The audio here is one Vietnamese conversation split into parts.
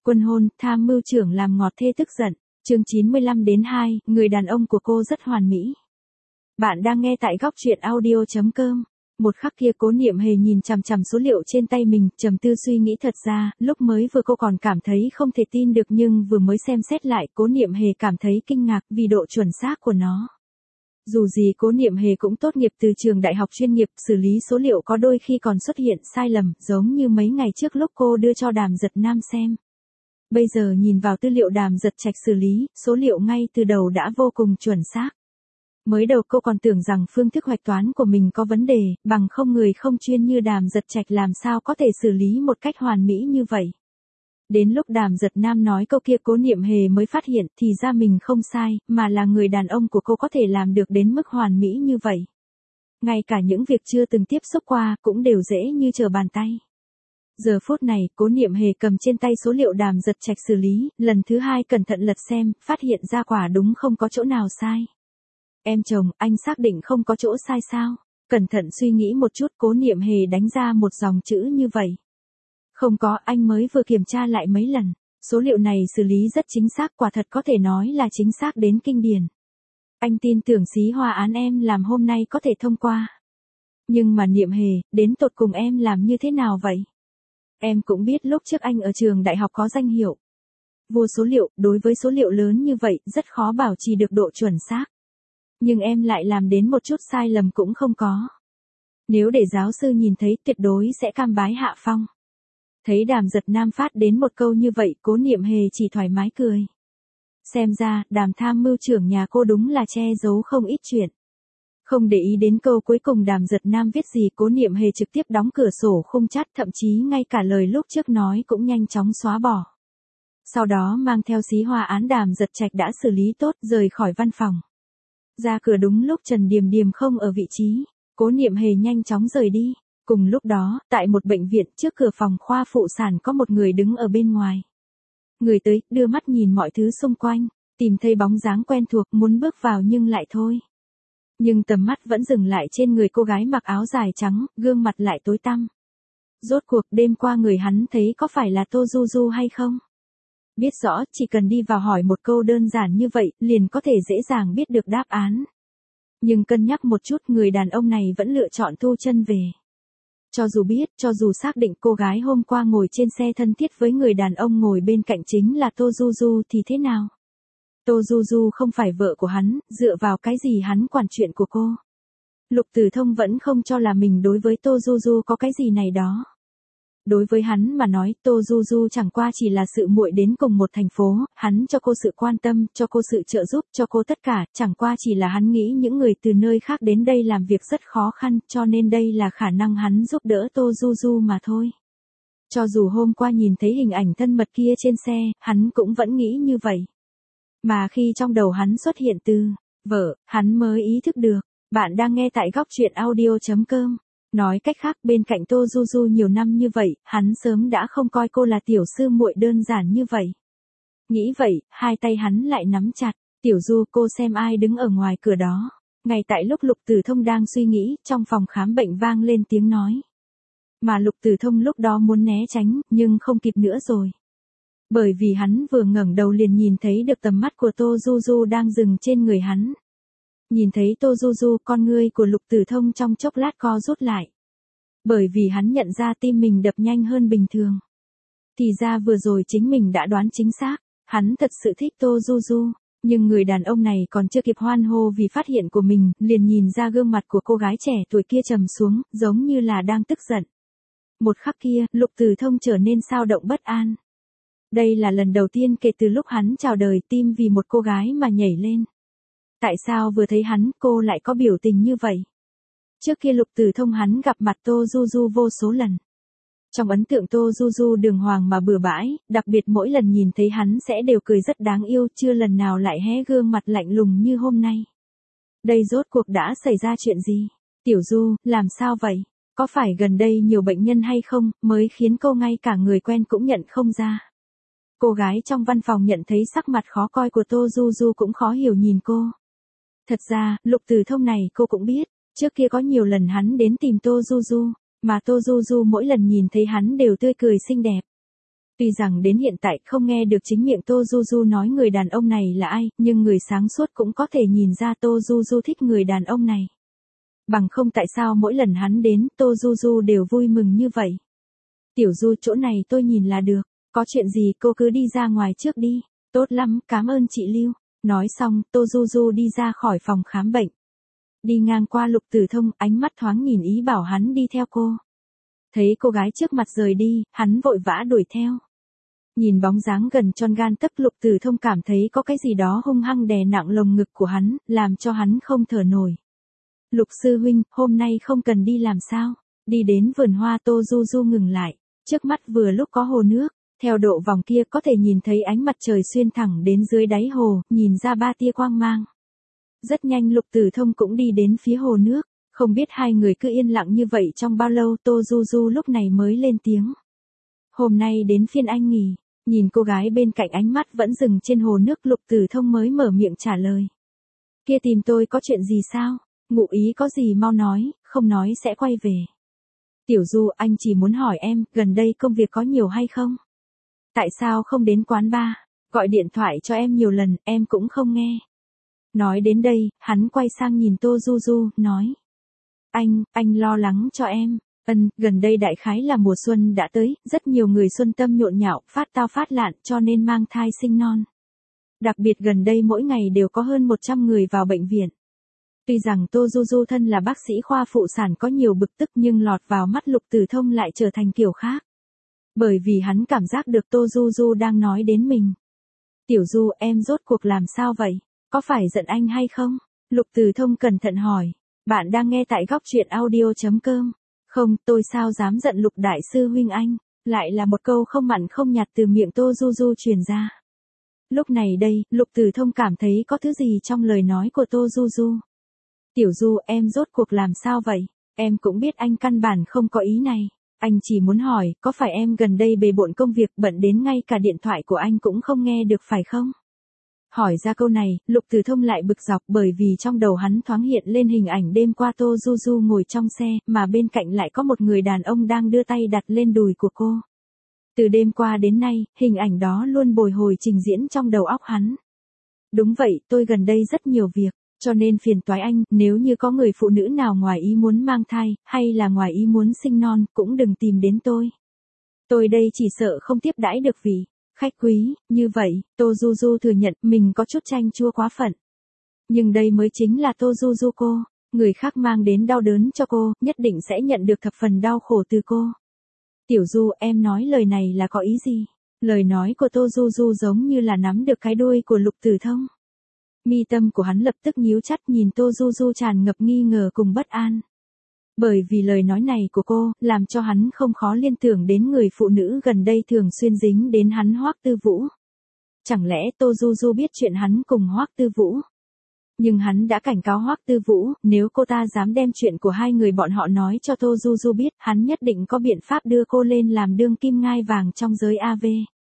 Quân hôn, tham mưu trưởng làm ngọt thê tức giận. Chương 95-2, người đàn ông của cô rất hoàn mỹ. Bạn đang nghe tại góc truyện audio.com. Một khắc kia Cố Niệm Hề nhìn chằm chằm số liệu trên tay mình, trầm tư suy nghĩ. Thật ra, lúc mới vừa cô còn cảm thấy không thể tin được, nhưng vừa mới xem xét lại, Cố Niệm Hề cảm thấy kinh ngạc vì độ chuẩn xác của nó. Dù gì Cố Niệm Hề cũng tốt nghiệp từ trường đại học chuyên nghiệp, xử lý số liệu có đôi khi còn xuất hiện sai lầm, giống như mấy ngày trước lúc cô đưa cho Đàm Giật Nam xem. Bây giờ nhìn vào tư liệu Đàm Giật Trạch xử lý, số liệu ngay từ đầu đã vô cùng chuẩn xác. Mới đầu cô còn tưởng rằng phương thức hoạch toán của mình có vấn đề, bằng không người không chuyên như Đàm Giật Trạch làm sao có thể xử lý một cách hoàn mỹ như vậy. Đến lúc Đàm Giật Nam nói câu kia Cố Niệm Hề mới phát hiện thì ra mình không sai, mà là người đàn ông của cô có thể làm được đến mức hoàn mỹ như vậy. Ngay cả những việc chưa từng tiếp xúc qua cũng đều dễ như trở bàn tay. Giờ phút này, Cố Niệm Hề cầm trên tay số liệu Đàm Giật Trạch xử lý, lần thứ hai cẩn thận lật xem, phát hiện ra quả đúng không có chỗ nào sai. Em chồng, anh xác định không có chỗ sai sao? Cẩn thận suy nghĩ một chút, Cố Niệm Hề đánh ra một dòng chữ như vậy. Không có, anh mới vừa kiểm tra lại mấy lần. Số liệu này xử lý rất chính xác, quả thật có thể nói là chính xác đến kinh điển. Anh tin tưởng xí hoa án em làm hôm nay có thể thông qua. Nhưng mà Niệm Hề, đến tột cùng em làm như thế nào vậy? Em cũng biết lúc trước anh ở trường đại học có danh hiệu vua số liệu, đối với số liệu lớn như vậy, rất khó bảo trì được độ chuẩn xác. Nhưng em lại làm đến một chút sai lầm cũng không có. Nếu để giáo sư nhìn thấy tuyệt đối sẽ cam bái hạ phong. Thấy Đàm Giật Nam phát đến một câu như vậy, Cố Niệm Hề chỉ thoải mái cười. Xem ra, Đàm tham mưu trưởng nhà cô đúng là che giấu không ít chuyện. Không để ý đến câu cuối cùng Đàm Giật Nam viết gì, Cố Niệm Hề trực tiếp đóng cửa sổ khung chat, thậm chí ngay cả lời lúc trước nói cũng nhanh chóng xóa bỏ. Sau đó mang theo xí hoa án Đàm Giật Trạch đã xử lý tốt, rời khỏi văn phòng. Ra cửa đúng lúc Trần Điềm Điềm không ở vị trí, Cố Niệm Hề nhanh chóng rời đi. Cùng lúc đó, tại một bệnh viện, trước cửa phòng khoa phụ sản có một người đứng ở bên ngoài. Người tới, đưa mắt nhìn mọi thứ xung quanh, tìm thấy bóng dáng quen thuộc, muốn bước vào nhưng lại thôi. Nhưng tầm mắt vẫn dừng lại trên người cô gái mặc áo dài trắng, gương mặt lại tối tăm. Rốt cuộc đêm qua người hắn thấy có phải là Tô Du Du hay không? Biết rõ, chỉ cần đi vào hỏi một câu đơn giản như vậy, liền có thể dễ dàng biết được đáp án. Nhưng cân nhắc một chút, người đàn ông này vẫn lựa chọn thu chân về. Cho dù biết, cho dù xác định cô gái hôm qua ngồi trên xe thân thiết với người đàn ông ngồi bên cạnh chính là Tô Du Du thì thế nào? Tô Du Du không phải vợ của hắn, dựa vào cái gì hắn quản chuyện của cô? Lục Tử Thông vẫn không cho là mình đối với Tô Du Du có cái gì này đó. Đối với hắn mà nói, Tô Du Du chẳng qua chỉ là sự muội đến cùng một thành phố, hắn cho cô sự quan tâm, cho cô sự trợ giúp, cho cô tất cả, chẳng qua chỉ là hắn nghĩ những người từ nơi khác đến đây làm việc rất khó khăn, cho nên đây là khả năng hắn giúp đỡ Tô Du Du mà thôi. Cho dù hôm qua nhìn thấy hình ảnh thân mật kia trên xe, hắn cũng vẫn nghĩ như vậy. Mà khi trong đầu hắn xuất hiện từ vợ, hắn mới ý thức được. Bạn đang nghe tại góc truyện audio.com. Nói cách khác, bên cạnh Tô Du Du nhiều năm như vậy, hắn sớm đã không coi cô là tiểu sư muội đơn giản như vậy. Nghĩ vậy, hai tay hắn lại nắm chặt. Tiểu Du, cô xem ai đứng ở ngoài cửa đó. Ngay tại lúc Lục Tử Thông đang suy nghĩ, trong phòng khám bệnh vang lên tiếng nói. Mà Lục Tử Thông lúc đó muốn né tránh, nhưng không kịp nữa rồi. Bởi vì hắn vừa ngẩng đầu liền nhìn thấy được tầm mắt của Tô Du Du đang dừng trên người hắn. Nhìn thấy Tô Du Du, con ngươi của Lục Tử Thông trong chốc lát co rút lại. Bởi vì hắn nhận ra tim mình đập nhanh hơn bình thường. Thì ra vừa rồi chính mình đã đoán chính xác, hắn thật sự thích Tô Du Du, nhưng người đàn ông này còn chưa kịp hoan hô vì phát hiện của mình, liền nhìn ra gương mặt của cô gái trẻ tuổi kia trầm xuống, giống như là đang tức giận. Một khắc kia, Lục Tử Thông trở nên xao động bất an. Đây là lần đầu tiên kể từ lúc hắn chào đời tim vì một cô gái mà nhảy lên. Tại sao vừa thấy hắn, cô lại có biểu tình như vậy? Trước kia Lục Tử Thông hắn gặp mặt Tô Du Du vô số lần. Trong ấn tượng Tô Du Du đường hoàng mà bừa bãi, đặc biệt mỗi lần nhìn thấy hắn sẽ đều cười rất đáng yêu, chưa lần nào lại hé gương mặt lạnh lùng như hôm nay. Đây rốt cuộc đã xảy ra chuyện gì? Tiểu Du, làm sao vậy? Có phải gần đây nhiều bệnh nhân hay không, mới khiến cô ngay cả người quen cũng nhận không ra? Cô gái trong văn phòng nhận thấy sắc mặt khó coi của Tô Du Du cũng khó hiểu nhìn cô. Thật ra, Lục Tử Thông này cô cũng biết, trước kia có nhiều lần hắn đến tìm Tô Du Du, mà Tô Du Du mỗi lần nhìn thấy hắn đều tươi cười xinh đẹp. Tuy rằng đến hiện tại không nghe được chính miệng Tô Du Du nói người đàn ông này là ai, nhưng người sáng suốt cũng có thể nhìn ra Tô Du Du thích người đàn ông này. Bằng không tại sao mỗi lần hắn đến, Tô Du Du đều vui mừng như vậy. Tiểu Du, chỗ này tôi nhìn là được, có chuyện gì cô cứ đi ra ngoài trước đi. Tốt lắm, cảm ơn chị Lưu. Nói xong, Tô Du Du đi ra khỏi phòng khám bệnh. Đi ngang qua Lục Tử Thông, ánh mắt thoáng nhìn ý bảo hắn đi theo cô. Thấy cô gái trước mặt rời đi, hắn vội vã đuổi theo. Nhìn bóng dáng gần tròn gan tấc, Lục Tử Thông cảm thấy có cái gì đó hung hăng đè nặng lồng ngực của hắn, làm cho hắn không thở nổi. Lục sư huynh, hôm nay không cần đi làm sao? Đi đến vườn hoa, Tô Du Du ngừng lại. Trước mắt vừa lúc có hồ nước, theo độ vòng kia có thể nhìn thấy ánh mặt trời xuyên thẳng đến dưới đáy hồ, nhìn ra ba tia quang mang. Rất nhanh Lục Tử Thông cũng đi đến phía hồ nước, không biết hai người cứ yên lặng như vậy trong bao lâu, Tô Du Du lúc này mới lên tiếng. Hôm nay đến phiên anh nghỉ. Nhìn cô gái bên cạnh, ánh mắt vẫn dừng trên hồ nước, Lục Tử Thông mới mở miệng trả lời. Kia tìm tôi có chuyện gì sao? Ngụ ý có gì mau nói, không nói sẽ quay về. Tiểu Du, anh chỉ muốn hỏi em, gần đây công việc có nhiều hay không? Tại sao không đến quán bar? Gọi điện thoại cho em nhiều lần, em cũng không nghe. Nói đến đây, hắn quay sang nhìn Tô Du Du, nói. Anh lo lắng cho em. Gần đây đại khái là mùa xuân đã tới, rất nhiều người xuân tâm nhộn nhạo, phát tao phát lạn cho nên mang thai sinh non. Đặc biệt gần đây mỗi ngày đều có hơn 100 người vào bệnh viện. Tuy rằng Tô Du Du thân là bác sĩ khoa phụ sản có nhiều bực tức, nhưng lọt vào mắt Lục Tử Thông lại trở thành kiểu khác. Bởi vì hắn cảm giác được Tô Du Du đang nói đến mình. Tiểu Du, em rốt cuộc làm sao vậy? Có phải giận anh hay không? Lục Tử Thông cẩn thận hỏi. Bạn đang nghe tại góc truyện audio.com. Không, tôi sao dám giận Lục đại sư huynh anh. Lại là một câu không mặn không nhạt từ miệng Tô Du Du truyền ra. Lúc này đây, Lục Tử Thông cảm thấy có thứ gì trong lời nói của Tô Du Du. Tiểu Du, em rốt cuộc làm sao vậy? Em cũng biết anh căn bản không có ý này. Anh chỉ muốn hỏi, có phải em gần đây bề bộn công việc bận đến ngay cả điện thoại của anh cũng không nghe được phải không? Hỏi ra câu này, Lục Tử Thông lại bực dọc, bởi vì trong đầu hắn thoáng hiện lên hình ảnh đêm qua Tô Du Du ngồi trong xe, mà bên cạnh lại có một người đàn ông đang đưa tay đặt lên đùi của cô. Từ đêm qua đến nay, hình ảnh đó luôn bồi hồi trình diễn trong đầu óc hắn. Đúng vậy, tôi gần đây rất nhiều việc, cho nên phiền toái anh, nếu như có người phụ nữ nào ngoài ý muốn mang thai, hay là ngoài ý muốn sinh non, cũng đừng tìm đến tôi. Tôi đây chỉ sợ không tiếp đãi được vị khách quý, như vậy, Tô Du Du thừa nhận mình có chút chanh chua quá phận. Nhưng đây mới chính là Tô Du Du cô, người khác mang đến đau đớn cho cô, nhất định sẽ nhận được thập phần đau khổ từ cô. Tiểu Du, em nói lời này là có ý gì? Lời nói của Tô Du Du giống như là nắm được cái đuôi của Lục Tử Thông. Mi tâm của hắn lập tức nhíu chặt, nhìn Tô Du Du tràn ngập nghi ngờ cùng bất an. Bởi vì lời nói này của cô, làm cho hắn không khó liên tưởng đến người phụ nữ gần đây thường xuyên dính đến hắn, Hoắc Tư Vũ. Chẳng lẽ Tô Du Du biết chuyện hắn cùng Hoắc Tư Vũ? Nhưng hắn đã cảnh cáo Hoắc Tư Vũ, nếu cô ta dám đem chuyện của hai người bọn họ nói cho Tô Du Du biết, hắn nhất định có biện pháp đưa cô lên làm đương kim ngai vàng trong giới AV.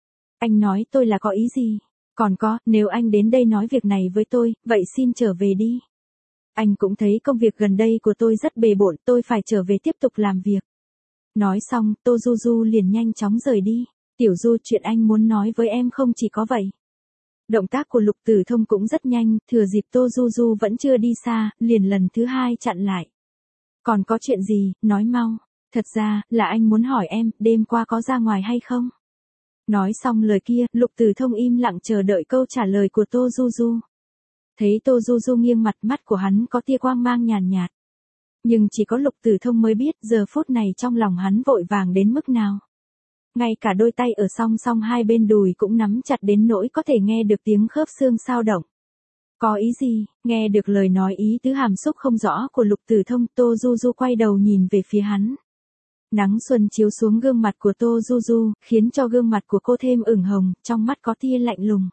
Anh nói tôi là có ý gì? Còn có, nếu anh đến đây nói việc này với tôi, vậy xin trở về đi. Anh cũng thấy công việc gần đây của tôi rất bề bộn, tôi phải trở về tiếp tục làm việc. Nói xong, Tô Du Du liền nhanh chóng rời đi. Tiểu Du, chuyện anh muốn nói với em không chỉ có vậy. Động tác của Lục Tử Thông cũng rất nhanh, thừa dịp Tô Du Du vẫn chưa đi xa, liền lần thứ hai chặn lại. Còn có chuyện gì, nói mau. Thật ra, là anh muốn hỏi em, đêm qua có ra ngoài hay không? Nói xong lời kia, Lục Tử Thông im lặng chờ đợi câu trả lời của Tô Du Du. Thấy Tô Du Du nghiêng mặt, mắt của hắn có tia quang mang nhàn nhạt. Nhưng chỉ có Lục Tử Thông mới biết giờ phút này trong lòng hắn vội vàng đến mức nào. Ngay cả đôi tay ở song song hai bên đùi cũng nắm chặt đến nỗi có thể nghe được tiếng khớp xương xao động. Có ý gì? Nghe được lời nói ý tứ hàm xúc không rõ của Lục Tử Thông, Tô Du Du quay đầu nhìn về phía hắn. Nắng xuân chiếu xuống gương mặt của Tô Du Du, khiến cho gương mặt của cô thêm ửng hồng, trong mắt có tia lạnh lùng.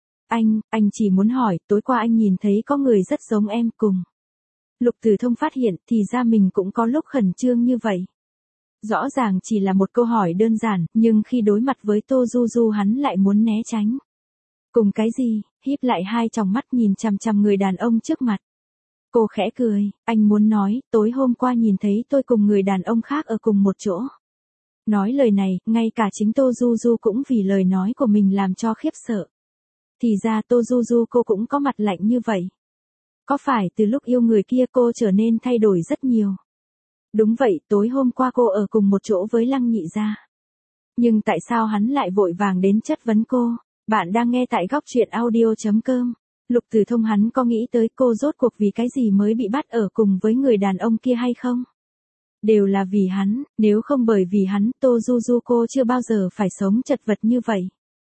Anh chỉ muốn hỏi, tối qua anh nhìn thấy có người rất giống em cùng. Lục Tử Thông phát hiện, thì ra mình cũng có lúc khẩn trương như vậy. Rõ ràng chỉ là một câu hỏi đơn giản, nhưng khi đối mặt với Tô Du Du hắn lại muốn né tránh. Cùng cái gì? Híp lại hai tròng mắt nhìn chằm chằm người đàn ông trước mặt. Cô khẽ cười, anh muốn nói, tối hôm qua nhìn thấy tôi cùng người đàn ông khác ở cùng một chỗ. Nói lời này, ngay cả chính Tô Du Du cũng vì lời nói của mình làm cho khiếp sợ. Thì ra Tô Du Du cô cũng có mặt lạnh như vậy. Có phải từ lúc yêu người kia cô trở nên thay đổi rất nhiều? Đúng vậy, tối hôm qua cô ở cùng một chỗ với Lăng Nhị gia. Nhưng tại sao hắn lại vội vàng đến chất vấn cô? Bạn đang nghe tại góc truyện audio.com. Lục Tử Thông hắn có nghĩ tới cô rốt cuộc vì cái gì mới bị bắt ở cùng với người đàn ông kia hay không? Đều là vì hắn, nếu không bởi vì hắn, Tô Du Du cô chưa bao giờ phải sống chật vật như vậy.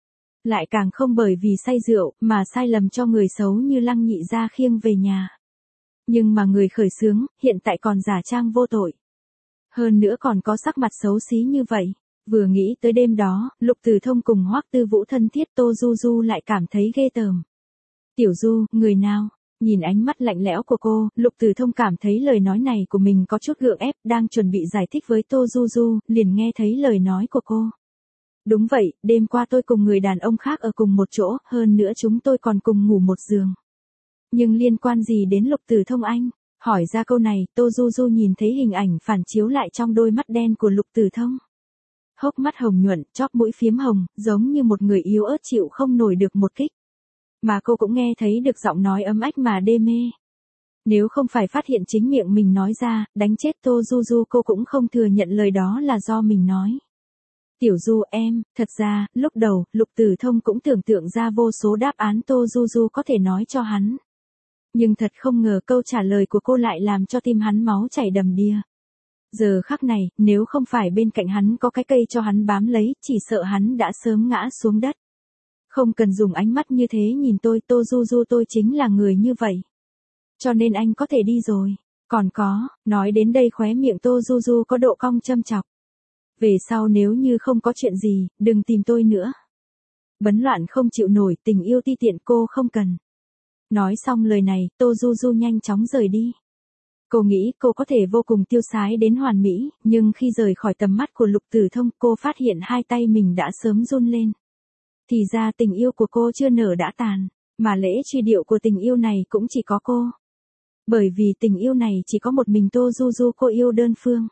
Lại càng không bởi vì say rượu, mà sai lầm cho người xấu như Lăng Nhị gia khiêng về nhà. Nhưng mà người khởi xướng, hiện tại còn giả trang vô tội. Hơn nữa còn có sắc mặt xấu xí như vậy. Vừa nghĩ tới đêm đó, Lục Tử Thông cùng Hoắc Tư Vũ thân thiết, Tô Du Du lại cảm thấy ghê tởm. Tiểu Du, người nào? Nhìn ánh mắt lạnh lẽo của cô, Lục Tử Thông cảm thấy lời nói này của mình có chút gượng ép, đang chuẩn bị giải thích với Tô Du Du, liền nghe thấy lời nói của cô. Đúng vậy, đêm qua tôi cùng người đàn ông khác ở cùng một chỗ, hơn nữa chúng tôi còn cùng ngủ một giường. Nhưng liên quan gì đến Lục Tử Thông anh? Hỏi ra câu này, Tô Du Du nhìn thấy hình ảnh phản chiếu lại trong đôi mắt đen của Lục Tử Thông. Hốc mắt hồng nhuận, chóp mũi phiếm hồng, giống như một người yếu ớt chịu không nổi được một kích. Mà cô cũng nghe thấy được giọng nói ấm ách mà đê mê. Nếu không phải phát hiện chính miệng mình nói ra, đánh chết Tô Du Du cô cũng không thừa nhận lời đó là do mình nói. Tiểu Du em, thật ra, lúc đầu, Lục Tử Thông cũng tưởng tượng ra vô số đáp án Tô Du Du có thể nói cho hắn. Nhưng thật không ngờ câu trả lời của cô lại làm cho tim hắn máu chảy đầm đìa. Giờ khắc này, nếu không phải bên cạnh hắn có cái cây cho hắn bám lấy, chỉ sợ hắn đã sớm ngã xuống đất. Không cần dùng ánh mắt như thế nhìn tôi, Tô Du Du tôi chính là người như vậy. Cho nên anh có thể đi rồi. Còn có, nói đến đây khóe miệng Tô Du Du có độ cong châm chọc. Về sau nếu như không có chuyện gì, đừng tìm tôi nữa. Bấn loạn không chịu nổi, tình yêu ti tiện cô không cần. Nói xong lời này, Tô Du Du nhanh chóng rời đi. Cô nghĩ cô có thể vô cùng tiêu sái đến hoàn mỹ, nhưng khi rời khỏi tầm mắt của Lục Tử Thông, cô phát hiện hai tay mình đã sớm run lên. Thì ra tình yêu của cô chưa nở đã tàn, mà lễ truy điệu của tình yêu này cũng chỉ có cô. Bởi vì tình yêu này chỉ có một mình Tô Du Du cô yêu đơn phương.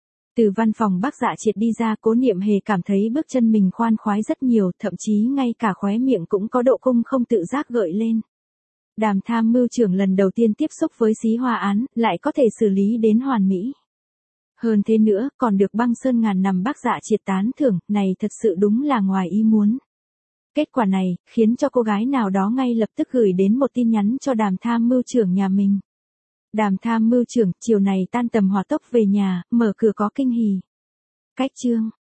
Từ văn phòng Bác Dạ Triệt đi ra, Cố Niệm Hề cảm thấy bước chân mình khoan khoái rất nhiều, thậm chí ngay cả khóe miệng cũng có độ cung không tự giác gợi lên. Đàm tham mưu trưởng lần đầu tiên tiếp xúc với Xí Hoa án, lại có thể xử lý đến hoàn mỹ. Hơn thế nữa, còn được Băng Sơn ngàn năm Bác Dạ Triệt tán thưởng, này thật sự đúng là ngoài ý muốn. Kết quả này, khiến cho cô gái nào đó ngay lập tức gửi đến một tin nhắn cho đàm tham mưu trưởng nhà mình. Đàm tham mưu trưởng, chiều này tan tầm hỏa tốc về nhà, mở cửa có kinh hỉ. Cách chương.